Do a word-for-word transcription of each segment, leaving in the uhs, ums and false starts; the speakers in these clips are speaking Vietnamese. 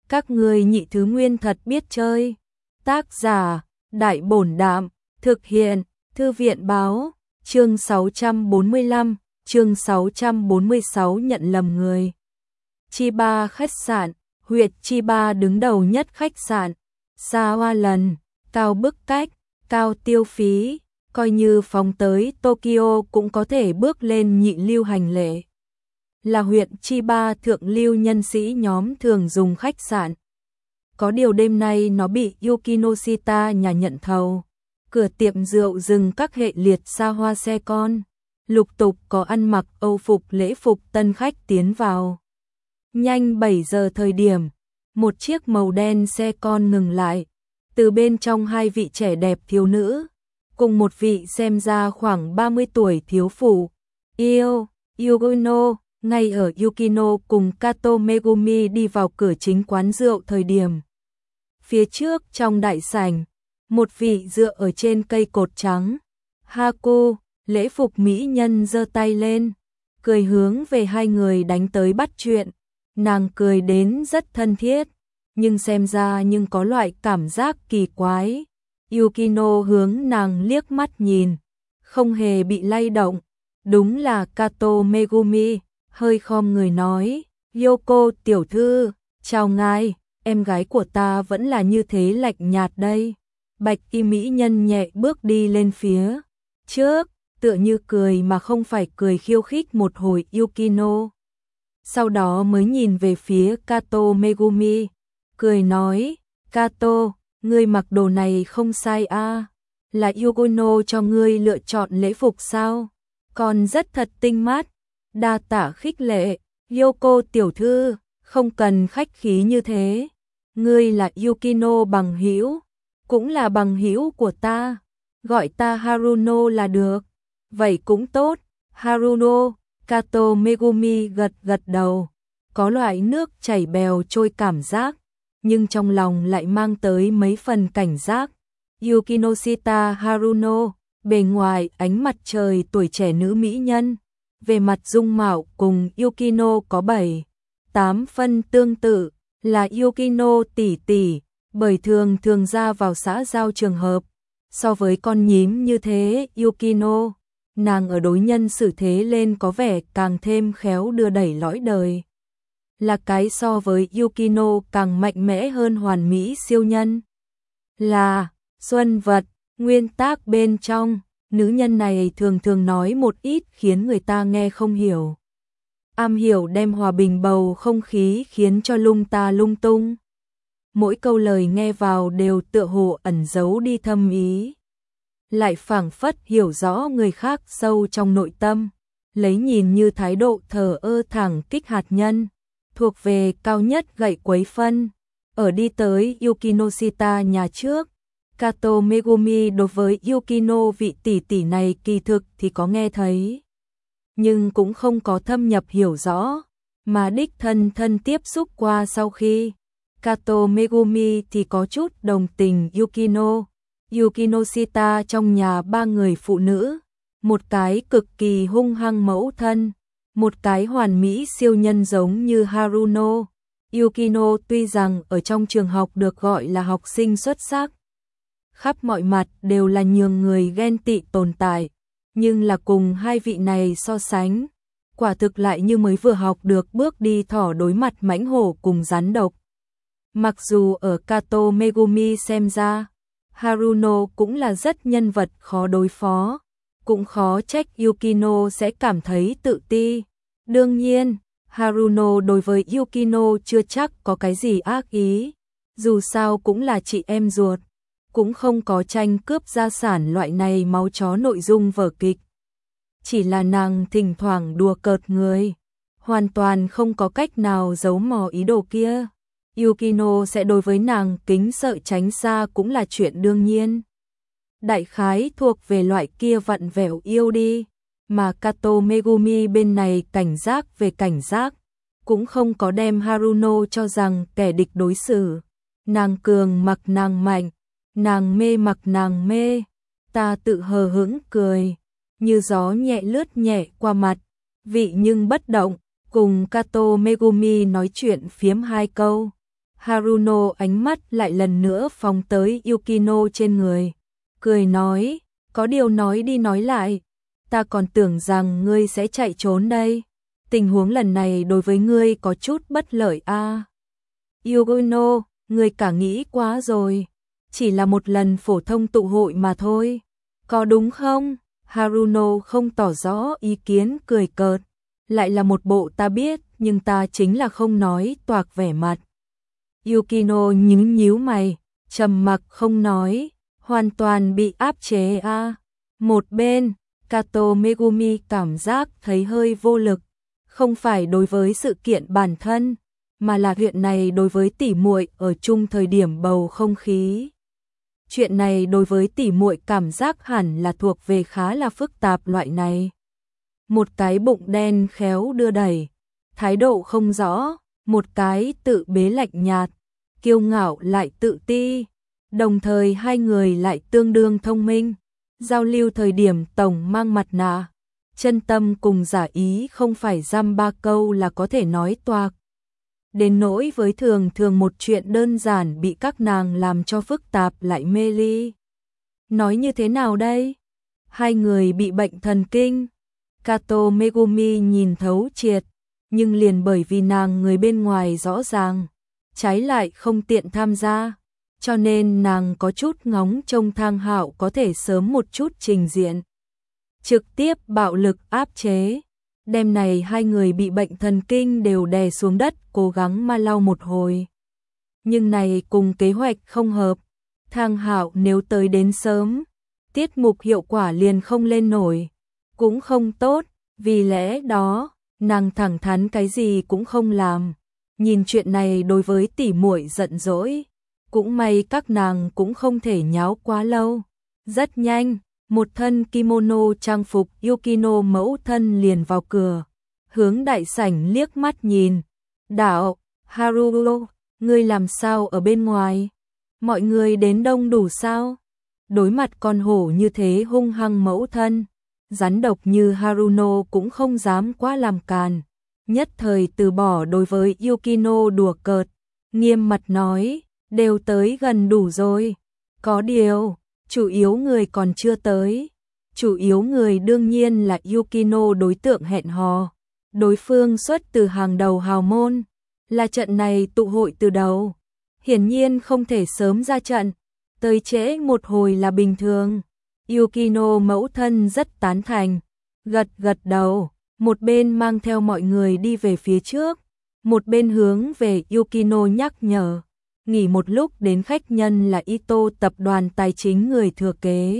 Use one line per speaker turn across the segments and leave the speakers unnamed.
Các ngươi nhị thứ nguyên thật biết chơi. Tác giả, Đại Bổn Đạm, thực hiện, Thư viện Báo, chương sáu trăm bốn mươi lăm, chương sáu trăm bốn mươi sáu nhận lầm người. Chiba khách sạn, huyệt Chiba đứng đầu nhất khách sạn, xa hoa lần, cao bức cách, cao tiêu phí, coi như phóng tới Tokyo cũng có thể bước lên nhị lưu hành lễ. Là huyện Chiba thượng lưu nhân sĩ nhóm thường dùng khách sạn. Có điều đêm nay nó bị Yukinoshita nhà nhận thầu. Cửa tiệm rượu dừng các hệ liệt xa hoa xe con. Lục tục có ăn mặc Âu phục lễ phục tân khách tiến vào. Nhanh bảy giờ thời điểm, một chiếc màu đen xe con ngừng lại. Từ bên trong hai vị trẻ đẹp thiếu nữ, cùng một vị xem ra khoảng ba mươi tuổi thiếu phụ. Yêu, Yugino, ngay ở Yukino cùng Kato Megumi đi vào cửa chính quán rượu thời điểm. Phía trước trong đại sảnh, một vị dựa ở trên cây cột trắng. Haku, lễ phục mỹ nhân giơ tay lên, cười hướng về hai người đánh tới bắt chuyện. Nàng cười đến rất thân thiết, nhưng xem ra nhưng có loại cảm giác kỳ quái. Yukino hướng nàng liếc mắt nhìn, không hề bị lay động. Đúng là Kato Megumi, hơi khom người nói, Yoko tiểu thư, chào ngài, em gái của ta vẫn là như thế lạnh nhạt đây. Bạch y mỹ nhân nhẹ bước đi lên phía trước, tựa như cười mà không phải cười khiêu khích một hồi Yukino. Sau đó mới nhìn về phía Kato Megumi, cười nói, Kato, ngươi mặc đồ này không sai a, à? Là Yugino cho ngươi lựa chọn lễ phục sao? Còn rất thật tinh mắt, đa tạ khích lệ, Yoko tiểu thư, không cần khách khí như thế. Ngươi là Yukino bằng hữu, cũng là bằng hữu của ta, gọi ta Haruno là được. Vậy cũng tốt, Haruno. Kato Megumi gật gật đầu, có loại nước chảy bèo trôi cảm giác, nhưng trong lòng lại mang tới mấy phần cảnh giác. Yukinoshita Haruno, bề ngoài ánh mặt trời tuổi trẻ nữ mỹ nhân, về mặt dung mạo cùng Yukino có bảy, tám phân tương tự, là Yukino tỷ tỷ, bởi thường thường ra vào xã giao trường hợp. So với con nhím như thế Yukino, nàng ở đối nhân xử thế lên có vẻ càng thêm khéo đưa đẩy lõi đời. Là cái so với Yukino càng mạnh mẽ hơn hoàn mỹ siêu nhân. Là xuân vật, nguyên tác bên trong, nữ nhân này thường thường nói một ít khiến người ta nghe không hiểu. Am hiểu đem hòa bình bầu không khí khiến cho lung ta lung tung. Mỗi câu lời nghe vào đều tựa hồ ẩn giấu đi thâm ý. Lại phảng phất hiểu rõ người khác sâu trong nội tâm, lấy nhìn như thái độ thờ ơ thẳng kích hạt nhân, thuộc về cao nhất gậy quấy phân. Ở đi tới Yukinoshita nhà trước, Kato Megumi đối với Yukino vị tỷ tỷ này kỳ thực thì có nghe thấy, nhưng cũng không có thâm nhập hiểu rõ, mà đích thân thân tiếp xúc qua sau khi. Kato Megumi thì có chút đồng tình Yukino. Yukinoshita trong nhà ba người phụ nữ, một cái cực kỳ hung hăng mẫu thân, một cái hoàn mỹ siêu nhân giống như Haruno. Yukino tuy rằng ở trong trường học được gọi là học sinh xuất sắc, khắp mọi mặt đều là nhường người ghen tị tồn tại, nhưng là cùng hai vị này so sánh, quả thực lại như mới vừa học được bước đi thỏ đối mặt mãnh hổ cùng rắn độc. Mặc dù ở Kato Megumi xem ra, Haruno cũng là rất nhân vật khó đối phó, cũng khó trách Yukino sẽ cảm thấy tự ti. Đương nhiên, Haruno đối với Yukino chưa chắc có cái gì ác ý, dù sao cũng là chị em ruột, cũng không có tranh cướp gia sản loại này máu chó nội dung vở kịch. Chỉ là nàng thỉnh thoảng đùa cợt người, hoàn toàn không có cách nào giấu mò ý đồ kia. Yukino sẽ đối với nàng kính sợ tránh xa cũng là chuyện đương nhiên. Đại khái thuộc về loại kia vặn vẹo yêu đi, mà Kato Megumi bên này cảnh giác về cảnh giác, cũng không có đem Haruno cho rằng kẻ địch đối xử. Nàng cường mặc nàng mạnh, nàng mê mặc nàng mê, ta tự hờ hững cười, như gió nhẹ lướt nhẹ qua mặt, vị nhưng bất động, cùng Kato Megumi nói chuyện phiếm hai câu. Haruno ánh mắt lại lần nữa phóng tới Yukino trên người, cười nói, có điều nói đi nói lại, ta còn tưởng rằng ngươi sẽ chạy trốn đây. Tình huống lần này đối với ngươi có chút bất lợi a. À. Yukino, ngươi cả nghĩ quá rồi, chỉ là một lần phổ thông tụ hội mà thôi, có đúng không? Haruno không tỏ rõ ý kiến, cười cợt, lại là một bộ ta biết nhưng ta chính là không nói toạc vẻ mặt. Yukino nhíu nhíu mày, trầm mặc không nói, hoàn toàn bị áp chế a. À. Một bên, Kato Megumi cảm giác thấy hơi vô lực, không phải đối với sự kiện bản thân, mà là chuyện này đối với tỷ muội ở chung thời điểm bầu không khí. Chuyện này đối với tỷ muội cảm giác hẳn là thuộc về khá là phức tạp loại này. Một cái bụng đen khéo đưa đẩy, thái độ không rõ, một cái tự bế lạnh nhạt, kiêu ngạo lại tự ti, đồng thời hai người lại tương đương thông minh, giao lưu thời điểm tổng mang mặt nạ, chân tâm cùng giả ý không phải dăm ba câu là có thể nói toạc. Đến nỗi với thường thường một chuyện đơn giản bị các nàng làm cho phức tạp lại mê ly. Nói như thế nào đây? Hai người bị bệnh thần kinh. Kato Megumi nhìn thấu triệt, nhưng liền bởi vì nàng người bên ngoài rõ ràng, trái lại không tiện tham gia, cho nên nàng có chút ngóng trông Thang Hạo có thể sớm một chút trình diện. Trực tiếp bạo lực áp chế. Đêm này hai người bị bệnh thần kinh đều đè xuống đất, cố gắng ma lau một hồi. Nhưng này cùng kế hoạch không hợp. Thang Hạo nếu tới đến sớm, tiết mục hiệu quả liền không lên nổi, cũng không tốt, vì lẽ đó, nàng thẳng thắn cái gì cũng không làm. Nhìn chuyện này đối với tỷ muội giận dỗi, cũng may các nàng cũng không thể nháo quá lâu. Rất nhanh, một thân kimono trang phục Yukino mẫu thân liền vào cửa, hướng đại sảnh liếc mắt nhìn. Đạo, Haruno, ngươi làm sao ở bên ngoài? Mọi người đến đông đủ sao? Đối mặt con hổ như thế hung hăng mẫu thân, rắn độc như Haruno cũng không dám quá làm càn, nhất thời từ bỏ đối với Yukino đùa cợt, nghiêm mặt nói, đều tới gần đủ rồi. Có điều, chủ yếu người còn chưa tới. Chủ yếu người đương nhiên là Yukino đối tượng hẹn hò. Đối phương xuất từ hàng đầu hào môn, là trận này tụ hội từ đầu. Hiển nhiên không thể sớm ra trận, tới trễ một hồi là bình thường. Yukino mẫu thân rất tán thành, gật gật đầu, một bên mang theo mọi người đi về phía trước, một bên hướng về Yukino nhắc nhở, nghỉ một lúc đến khách nhân là Ito tập đoàn tài chính người thừa kế.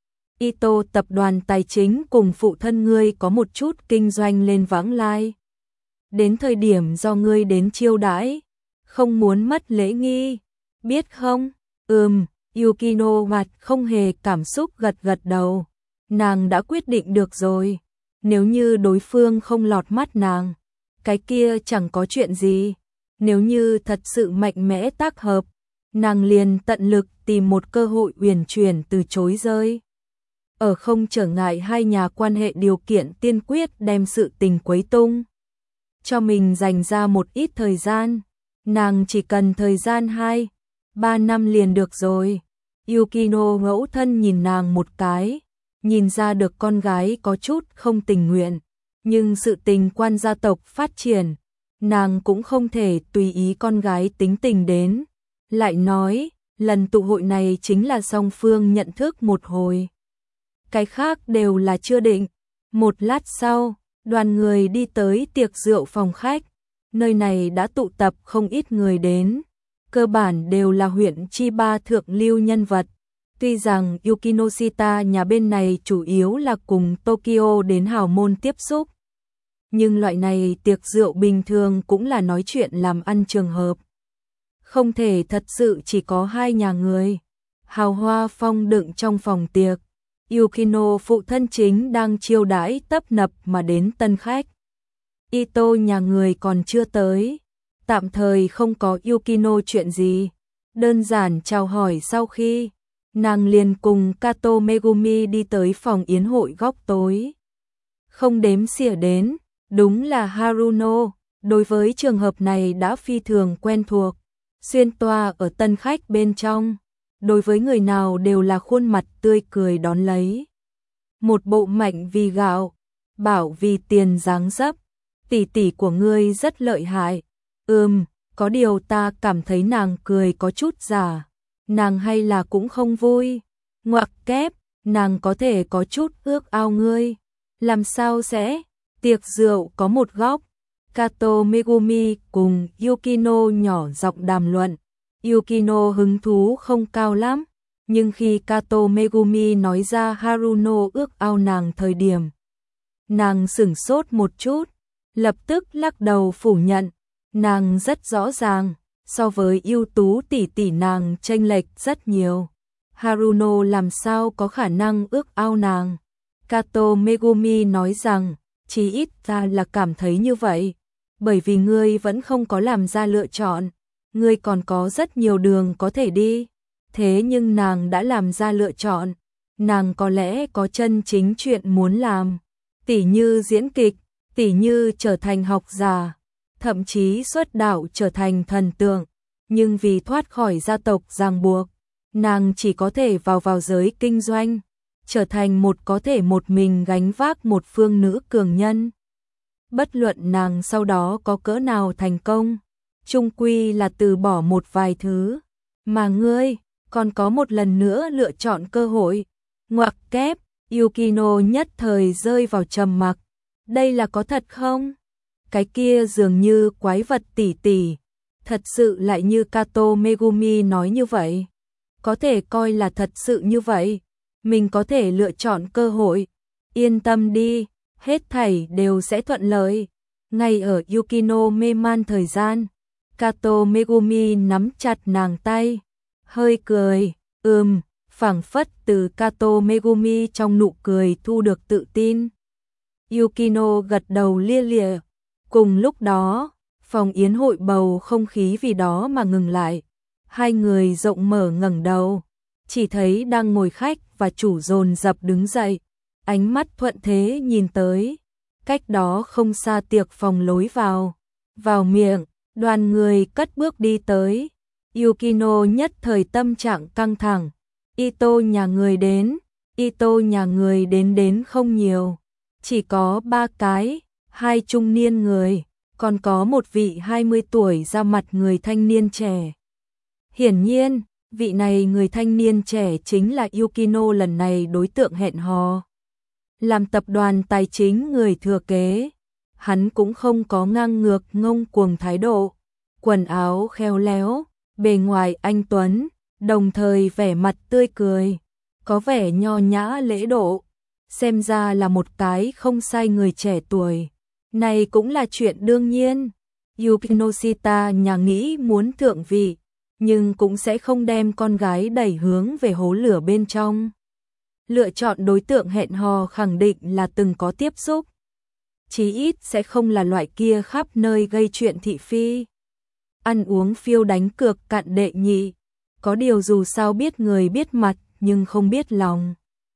Ito tập đoàn tài chính cùng phụ thân ngươi có một chút kinh doanh lên vãng lai. Đến thời điểm do ngươi đến chiêu đãi, không muốn mất lễ nghi, biết không? Ừm, Yukino mặt không hề cảm xúc gật gật đầu. Nàng đã quyết định được rồi, nếu như đối phương không lọt mắt nàng, cái kia chẳng có chuyện gì. Nếu như thật sự mạnh mẽ tác hợp, nàng liền tận lực tìm một cơ hội uyển chuyển từ chối rơi. Ở không trở ngại hai nhà quan hệ điều kiện tiên quyết đem sự tình quấy tung. Cho mình dành ra một ít thời gian, nàng chỉ cần thời gian hai, ba năm liền được rồi. Yukino ngẫu thân nhìn nàng một cái, nhìn ra được con gái có chút không tình nguyện, nhưng sự tình quan gia tộc phát triển, nàng cũng không thể tùy ý con gái tính tình đến. Lại nói, lần tụ hội này chính là song phương nhận thức một hồi. Cái khác đều là chưa định. Một lát sau, đoàn người đi tới tiệc rượu phòng khách. Nơi này đã tụ tập không ít người đến. Cơ bản đều là huyện Chiba thượng lưu nhân vật. Tuy rằng Yukinoshita nhà bên này chủ yếu là cùng Tokyo đến hào môn tiếp xúc. Nhưng loại này tiệc rượu bình thường cũng là nói chuyện làm ăn trường hợp. Không thể thật sự chỉ có hai nhà người. Hào hoa phong đựng trong phòng tiệc. Yukino phụ thân chính đang chiêu đãi tấp nập mà đến tân khách. Ito nhà người còn chưa tới. Tạm thời không có Yukino chuyện gì. Đơn giản chào hỏi sau khi, nàng liền cùng Kato Megumi đi tới phòng yến hội góc tối. Không đếm xỉa đến, đúng là Haruno, đối với trường hợp này đã phi thường quen thuộc. xuyên toa ở tân khách bên trong. Đối với người nào đều là khuôn mặt tươi cười đón lấy. Một bộ mạnh vì gạo, bảo vì tiền dáng dấp. Tỷ tỷ của ngươi rất lợi hại. Ừm, có điều ta cảm thấy nàng cười có chút giả. Nàng hay là cũng không vui. Ngoặc kép, nàng có thể có chút ước ao ngươi. Làm sao sẽ? Tiệc rượu có một góc. Kato Megumi cùng Yukino nhỏ giọng đàm luận. Yukino hứng thú không cao lắm, nhưng khi Kato Megumi nói ra Haruno ước ao nàng thời điểm, nàng sửng sốt một chút, lập tức lắc đầu phủ nhận. Nàng rất rõ ràng, so với ưu tú tỷ tỷ nàng chênh lệch rất nhiều. Haruno làm sao có khả năng ước ao nàng? Kato Megumi nói rằng, chí ít ta là cảm thấy như vậy, bởi vì ngươi vẫn không có làm ra lựa chọn, ngươi còn có rất nhiều đường có thể đi, thế nhưng nàng đã làm ra lựa chọn, nàng có lẽ có chân chính chuyện muốn làm, tỉ như diễn kịch, tỉ như trở thành học giả, thậm chí xuất đạo trở thành thần tượng, nhưng vì thoát khỏi gia tộc ràng buộc, nàng chỉ có thể vào vào giới kinh doanh, trở thành một có thể một mình gánh vác một phương nữ cường nhân. Bất luận nàng sau đó có cỡ nào thành công, chung quy là từ bỏ một vài thứ, mà ngươi còn có một lần nữa lựa chọn cơ hội. Ngoặc kép, Yukino nhất thời rơi vào trầm mặc. Đây là có thật không? Cái kia dường như quái vật tỷ tỷ, thật sự lại như Kato Megumi nói như vậy. Có thể coi là thật sự như vậy, mình có thể lựa chọn cơ hội. Yên tâm đi, hết thảy đều sẽ thuận lợi. Ngay ở Yukino mê man thời gian, Kato Megumi nắm chặt nàng tay, hơi cười, ừm, phảng phất từ Kato Megumi trong nụ cười thu được tự tin. Yukino gật đầu lia lịa. Cùng lúc đó, phòng yến hội bầu không khí vì đó mà ngừng lại. Hai người rộng mở ngẩng đầu, chỉ thấy đang ngồi khách và chủ dồn dập đứng dậy, ánh mắt thuận thế nhìn tới. Cách đó không xa tiệc phòng lối vào, vào miệng, đoàn người cất bước đi tới. Yukino nhất thời tâm trạng căng thẳng. Ito nhà người đến, Ito nhà người đến đến không nhiều, chỉ có ba cái, hai trung niên người, còn có một vị hai mươi tuổi ra mặt người thanh niên trẻ. Hiển nhiên, vị này người thanh niên trẻ chính là Yukino lần này đối tượng hẹn hò. Làm tập đoàn tài chính người thừa kế, hắn cũng không có ngang ngược ngông cuồng thái độ, quần áo khéo léo, bề ngoài anh tuấn, đồng thời vẻ mặt tươi cười, có vẻ nho nhã lễ độ, xem ra là một cái không sai người trẻ tuổi. Này cũng là chuyện đương nhiên, Yukinoshita nhà nghĩ muốn thượng vị, nhưng cũng sẽ không đem con gái đẩy hướng về hố lửa bên trong. Lựa chọn đối tượng hẹn hò khẳng định là từng có tiếp xúc, chí ít sẽ không là loại kia khắp nơi gây chuyện thị phi. Ăn uống phiêu đánh cược cạn đệ nhị, có điều dù sao biết người biết mặt nhưng không biết lòng.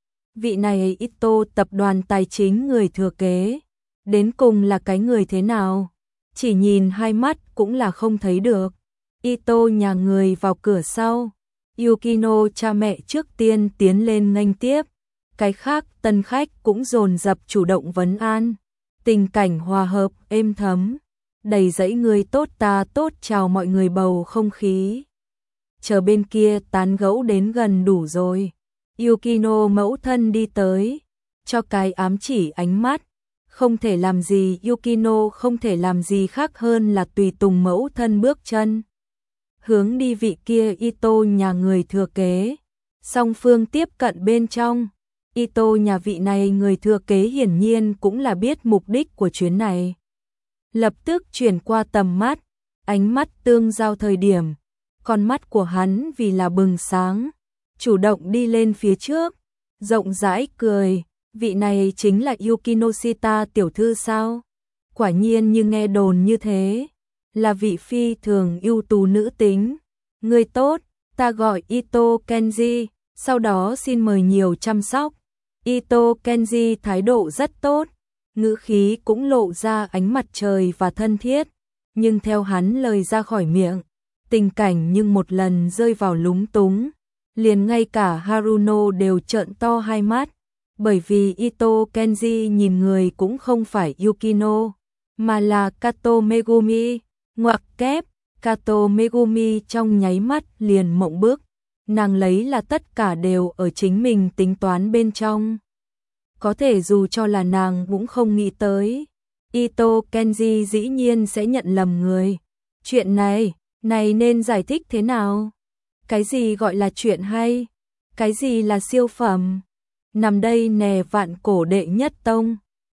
Vị này Ito tập đoàn tài chính người thừa kế, đến cùng là cái người thế nào, chỉ nhìn hai mắt cũng là không thấy được. Ito nhà người vào cửa sau, Yukino cha mẹ trước tiên tiến lên nghênh tiếp, cái khác tân khách cũng dồn dập chủ động vấn an, tình cảnh hòa hợp êm thấm, đầy dẫy người tốt ta tốt chào mọi người bầu không khí. Chờ bên kia tán gẫu đến gần đủ rồi, Yukino mẫu thân đi tới, cho cái ám chỉ ánh mắt, không thể làm gì, Yukino không thể làm gì khác hơn là tùy tùng mẫu thân bước chân. Hướng đi vị kia Ito nhà người thừa kế, song phương tiếp cận bên trong. Ito nhà vị này người thừa kế hiển nhiên cũng là biết mục đích của chuyến này. Lập tức chuyển qua tầm mắt, ánh mắt tương giao thời điểm, con mắt của hắn vì là bừng sáng, chủ động đi lên phía trước, rộng rãi cười, vị này chính là Yukinoshita tiểu thư sao? Quả nhiên như nghe đồn như thế, là vị phi thường ưu tú nữ tính. Người tốt, ta gọi Ito Kenji, sau đó xin mời nhiều chăm sóc. Ito Kenji thái độ rất tốt, ngữ khí cũng lộ ra ánh mặt trời và thân thiết, nhưng theo hắn lời ra khỏi miệng, tình cảnh nhưng một lần rơi vào lúng túng. Liền ngay cả Haruno đều trợn to hai mắt, bởi vì Ito Kenji nhìn người cũng không phải Yukino, mà là Kato Megumi, ngoặc kép, Kato Megumi trong nháy mắt liền mộng bức, nàng lấy là tất cả đều ở chính mình tính toán bên trong. Có thể dù cho là nàng cũng không nghĩ tới, Ito Kenji dĩ nhiên sẽ nhận lầm người. Chuyện này, này nên giải thích thế nào? Cái gì gọi là chuyện hay? Cái gì là siêu phẩm? Nằm đây nè vạn cổ đệ nhất tông,